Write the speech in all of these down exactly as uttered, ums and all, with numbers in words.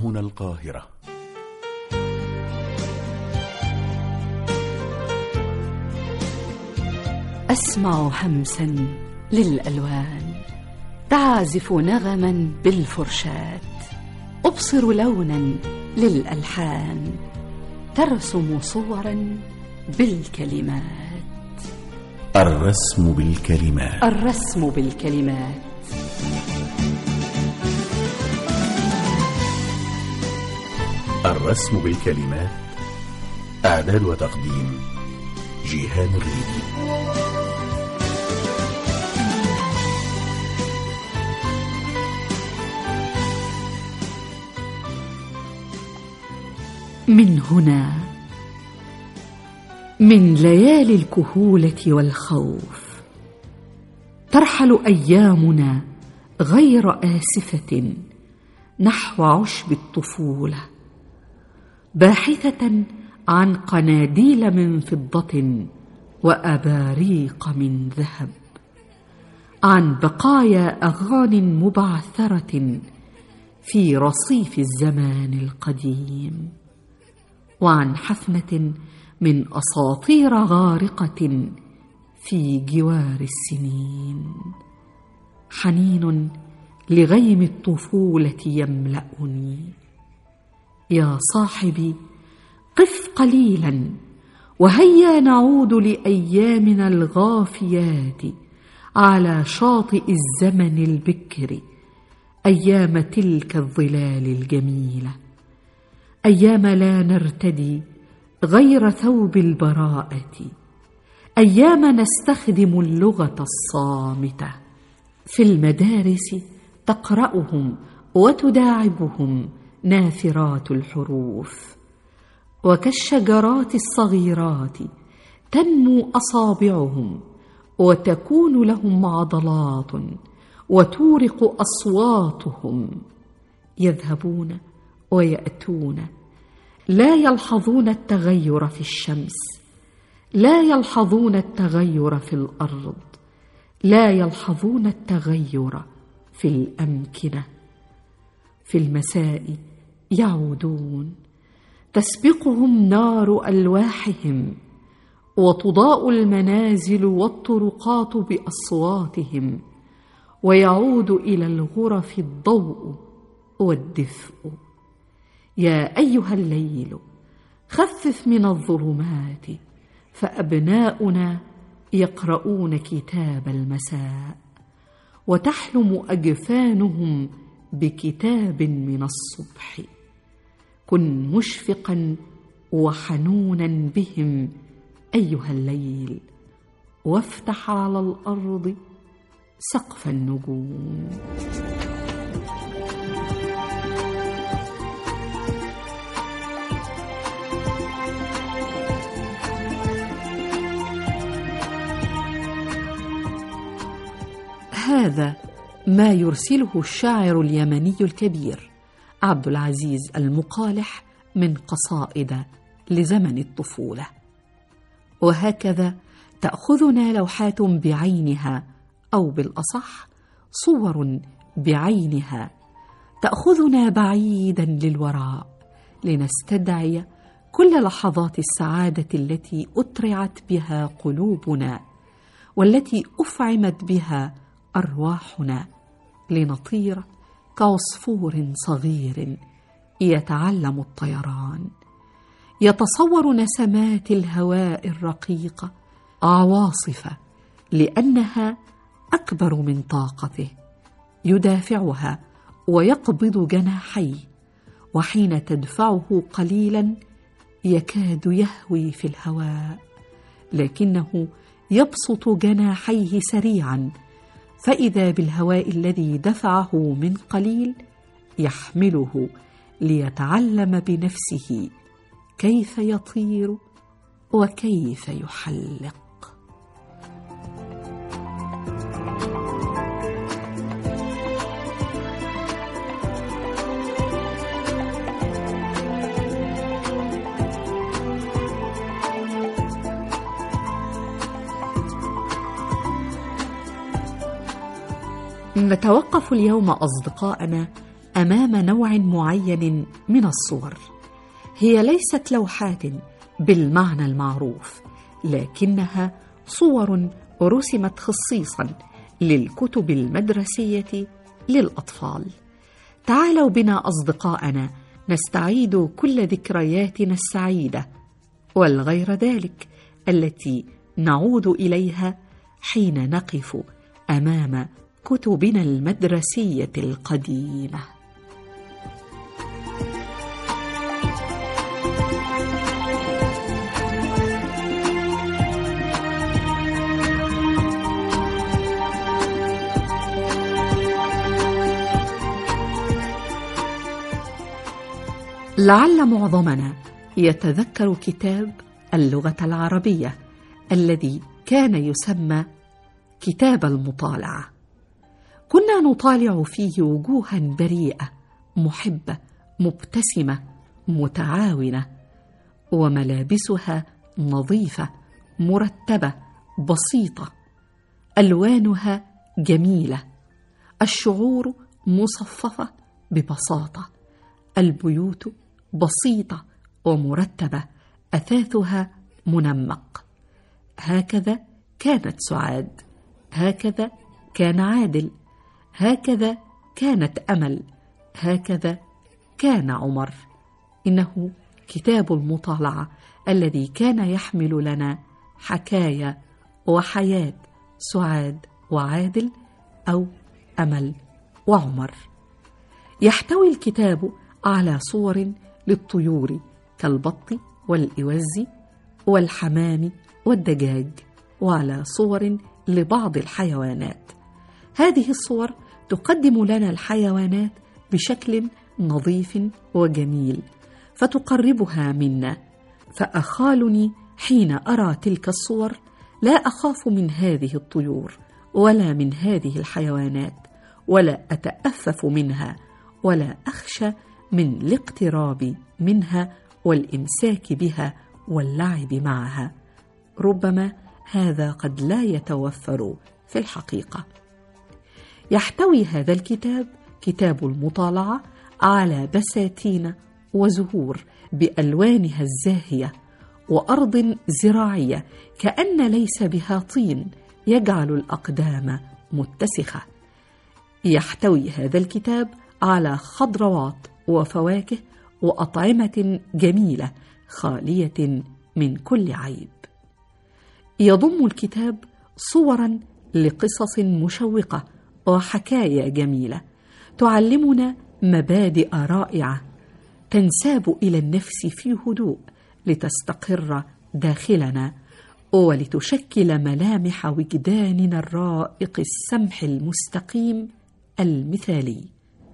هنا القاهرة. أسمع همسا للألوان تعزف نغما بالفرشاة، أبصر لونا للألحان ترسم صورا بالكلمات. الرسم بالكلمات. الرسم بالكلمات. الرسم بالكلمات. إعداد وتقديم جيهان الريدي. من هنا، من ليالي الكهولة والخوف، ترحل أيامنا غير آسفة نحو عشب الطفولة، باحثة عن قناديل من فضة وأباريق من ذهب، عن بقايا أغانٍ مبعثرة في رصيف الزمان القديم، وعن حفنة من أساطير غارقة في جوار السنين. حنين لغيم الطفولة يملأني. يا صاحبي، قف قليلا وهيا نعود لأيامنا الغافيات على شاطئ الزمن البكر، أيام تلك الظلال الجميلة، أيام لا نرتدي غير ثوب البراءة، أيام نستخدم اللغة الصامتة، في المدارس تقرأهم وتداعبهم ناثرات الحروف، وكالشجرات الصغيرات تنمو أصابعهم وتكون لهم عضلات وتورق أصواتهم. يذهبون ويأتون، لا يلحظون التغير في الشمس، لا يلحظون التغير في الأرض، لا يلحظون التغير في الأمكنة. في المساء يعودون، تسبقهم نار ألواحهم، وتضاء المنازل والطرقات بأصواتهم، ويعود إلى الغرف الضوء والدفء. يا أيها الليل، خفف من الظلمات، فأبناؤنا يقرؤون كتاب المساء، وتحلم أجفانهم بكتاب من الصبح. كن مشفقا وحنونا بهم أيها الليل، وافتح على الأرض سقف النجوم. هذا ما يرسله الشاعر اليمني الكبير عبد العزيز المقالح من قصائد لزمن الطفولة. وهكذا تأخذنا لوحات بعينها، أو بالأصح صور بعينها، تأخذنا بعيدا للوراء لنستدعي كل لحظات السعادة التي أترعت بها قلوبنا، والتي أفعمت بها أرواحنا، لنطير كعصفور صغير يتعلم الطيران، يتصور نسمات الهواء الرقيقة عواصف، لأنها أكبر من طاقته، يدافعها ويقبض جناحيه، وحين تدفعه قليلا يكاد يهوي في الهواء، لكنه يبسط جناحيه سريعا، فإذا بالهواء الذي دفعه من قليل يحمله ليتعلم بنفسه كيف يطير وكيف يحلق. نتوقف اليوم أصدقائنا أمام نوع معين من الصور. هي ليست لوحات بالمعنى المعروف، لكنها صور رسمت خصيصا للكتب المدرسية للأطفال. تعالوا بنا أصدقائنا نستعيد كل ذكرياتنا السعيدة والغير ذلك التي نعود إليها حين نقف أمام كتبنا المدرسية القديمة. لعل معظمنا يتذكر كتاب اللغة العربية الذي كان يسمى كتاب المطالعة. كنا نطالع فيه وجوها بريئة محبة مبتسمة متعاونة، وملابسها نظيفة مرتبة بسيطة، ألوانها جميلة، الشعور مصففة ببساطة، البيوت بسيطة ومرتبة، أثاثها منمق. هكذا كانت سعاد، هكذا كان عادل، هكذا كانت أمل، هكذا كان عمر. إنه كتاب المطالعة الذي كان يحمل لنا حكاية وحياة سعاد وعادل أو أمل وعمر. يحتوي الكتاب على صور للطيور كالبط والإوز والحمام والدجاج، وعلى صور لبعض الحيوانات. هذه الصور تقدم لنا الحيوانات بشكل نظيف وجميل فتقربها منا، فأخالني حين أرى تلك الصور لا أخاف من هذه الطيور ولا من هذه الحيوانات، ولا أتأفف منها، ولا أخشى من الاقتراب منها والإمساك بها واللعب معها. ربما هذا قد لا يتوفر في الحقيقة. يحتوي هذا الكتاب كتاب المطالعة على بساتين وزهور بألوانها الزاهية، وأرض زراعية كأن ليس بها طين يجعل الأقدام متسخة. يحتوي هذا الكتاب على خضروات وفواكه وأطعمة جميلة خالية من كل عيب. يضم الكتاب صوراً لقصص مشوقة وحكاية جميلة تعلمنا مبادئ رائعة تنساب إلى النفس في هدوء لتستقر داخلنا ولتشكل ملامح وجداننا الرائق السمح المستقيم المثالي.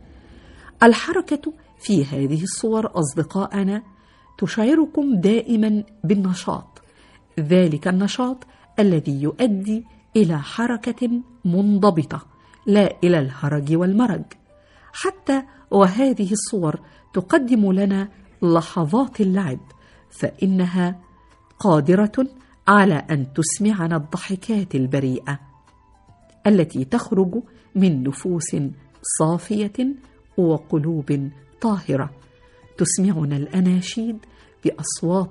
الحركة في هذه الصور أصدقائنا تشعركم دائما بالنشاط، ذلك النشاط الذي يؤدي إلى حركة منضبطة لا إلى الهرج والمرج. حتى وهذه الصور تقدم لنا لحظات اللعب، فإنها قادرة على أن تسمعنا الضحكات البريئة التي تخرج من نفوس صافية وقلوب طاهرة، تسمعنا الأناشيد بأصوات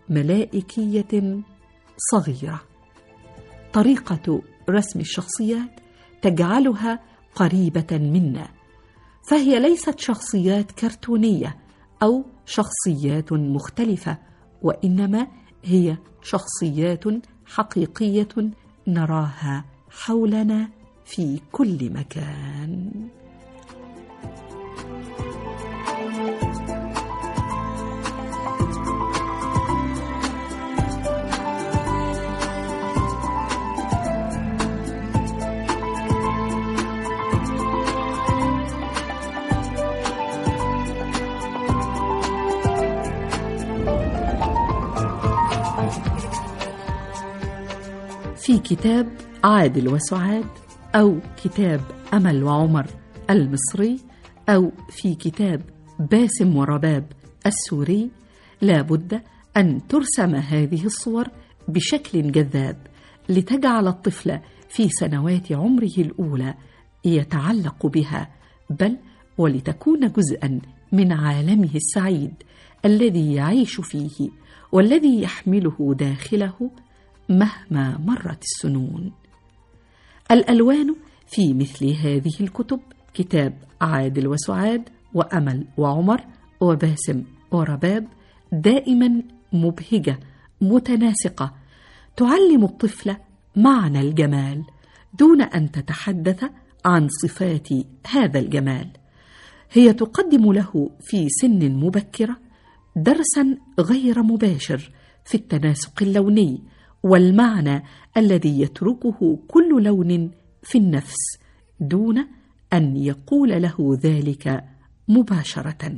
ملائكية صغيرة. طريقة رسم الشخصيات تجعلها قريبة منا، فهي ليست شخصيات كرتونية أو شخصيات مختلفة، وإنما هي شخصيات حقيقية نراها حولنا في كل مكان. في كتاب عادل وسعاد، أو كتاب أمل وعمر المصري، أو في كتاب باسم ورباب السوري، لا بد أن ترسم هذه الصور بشكل جذاب لتجعل الطفل في سنوات عمره الأولى يتعلق بها، بل ولتكون جزءا من عالمه السعيد الذي يعيش فيه والذي يحمله داخله مهما مرت السنون. الألوان في مثل هذه الكتب كتاب عادل وسعاد وأمل وعمر وباسم ورباب دائما مبهجة متناسقة، تعلم الطفل معنى الجمال دون أن تتحدث عن صفات هذا الجمال. هي تقدم له في سن مبكرة درسا غير مباشر في التناسق اللوني والمعنى الذي يتركه كل لون في النفس دون أن يقول له ذلك مباشرة.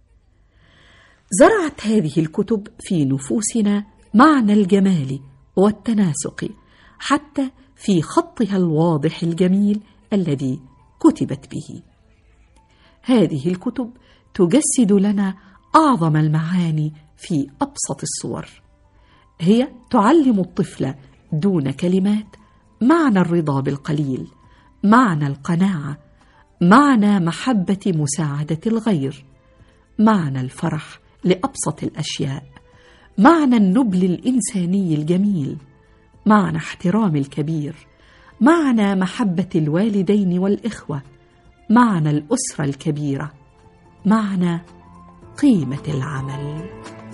زرعت هذه الكتب في نفوسنا معنى الجمال والتناسق حتى في خطها الواضح الجميل الذي كتبت به. هذه الكتب تجسد لنا أعظم المعاني في أبسط الصور. هي تعلم الطفل دون كلمات معنى الرضا بالقليل، معنى القناعة، معنى محبة مساعدة الغير، معنى الفرح لأبسط الأشياء، معنى النبل الإنساني الجميل، معنى احترام الكبير، معنى محبة الوالدين والإخوة، معنى الأسرة الكبيرة، معنى قيمة العمل.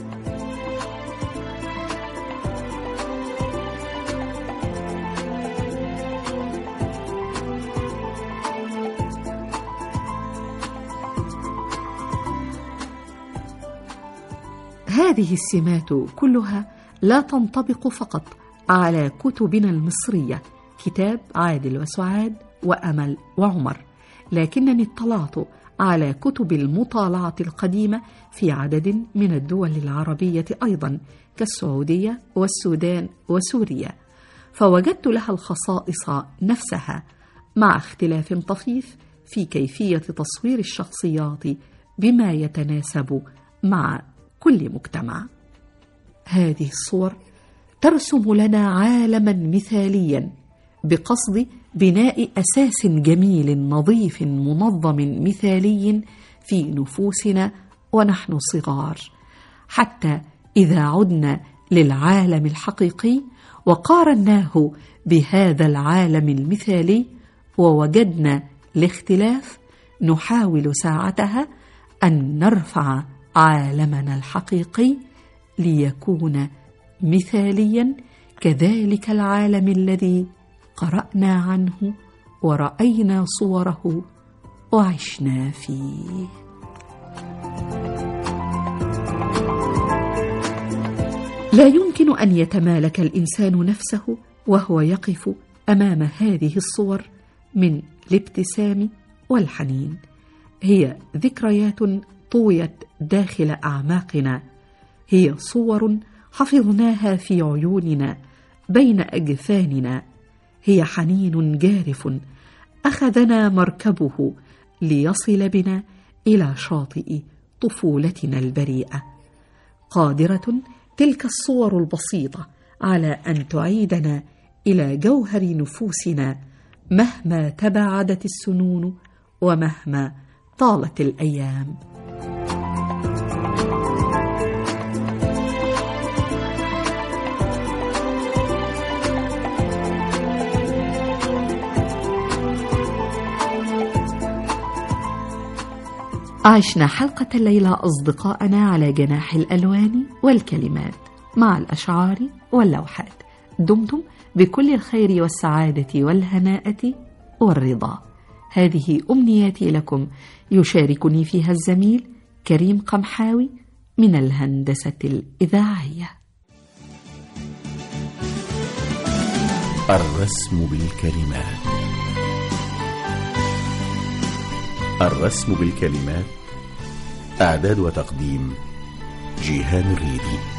هذه السمات كلها لا تنطبق فقط على كتبنا المصرية كتاب عادل وسعاد وأمل وعمر، لكنني اطلعت على كتب المطالعة القديمة في عدد من الدول العربية أيضا كالسعودية والسودان وسوريا، فوجدت لها الخصائص نفسها مع اختلاف طفيف في كيفية تصوير الشخصيات بما يتناسب مع كل مجتمع. هذه الصور ترسم لنا عالما مثاليا بقصد بناء أساس جميل نظيف منظم مثالي في نفوسنا ونحن صغار، حتى إذا عدنا للعالم الحقيقي وقارناه بهذا العالم المثالي ووجدنا الاختلاف، نحاول ساعتها أن نرفع عالمنا الحقيقي ليكون مثاليا كذلك العالم الذي قرأنا عنه ورأينا صوره وعشنا فيه. لا يمكن أن يتمالك الإنسان نفسه وهو يقف أمام هذه الصور من الابتسام والحنين. هي ذكريات طويت داخل أعماقنا، هي صور حفظناها في عيوننا بين أجفاننا، هي حنين جارف أخذنا مركبه ليصل بنا إلى شاطئ طفولتنا البريئة. قادرة تلك الصور البسيطة على أن تعيدنا إلى جوهر نفوسنا مهما تباعدت السنون ومهما طالت الأيام. عشنا حلقة الليلة أصدقائنا على جناح الألوان والكلمات مع الأشعار واللوحات. دمتم بكل الخير والسعادة والهناءة والرضا. هذه أمنياتي لكم، يشاركني فيها الزميل كريم قمحاوي من الهندسة الإذاعية. الرسم بالكلمات. الرسم بالكلمات، إعداد وتقديم جيهان الريدي.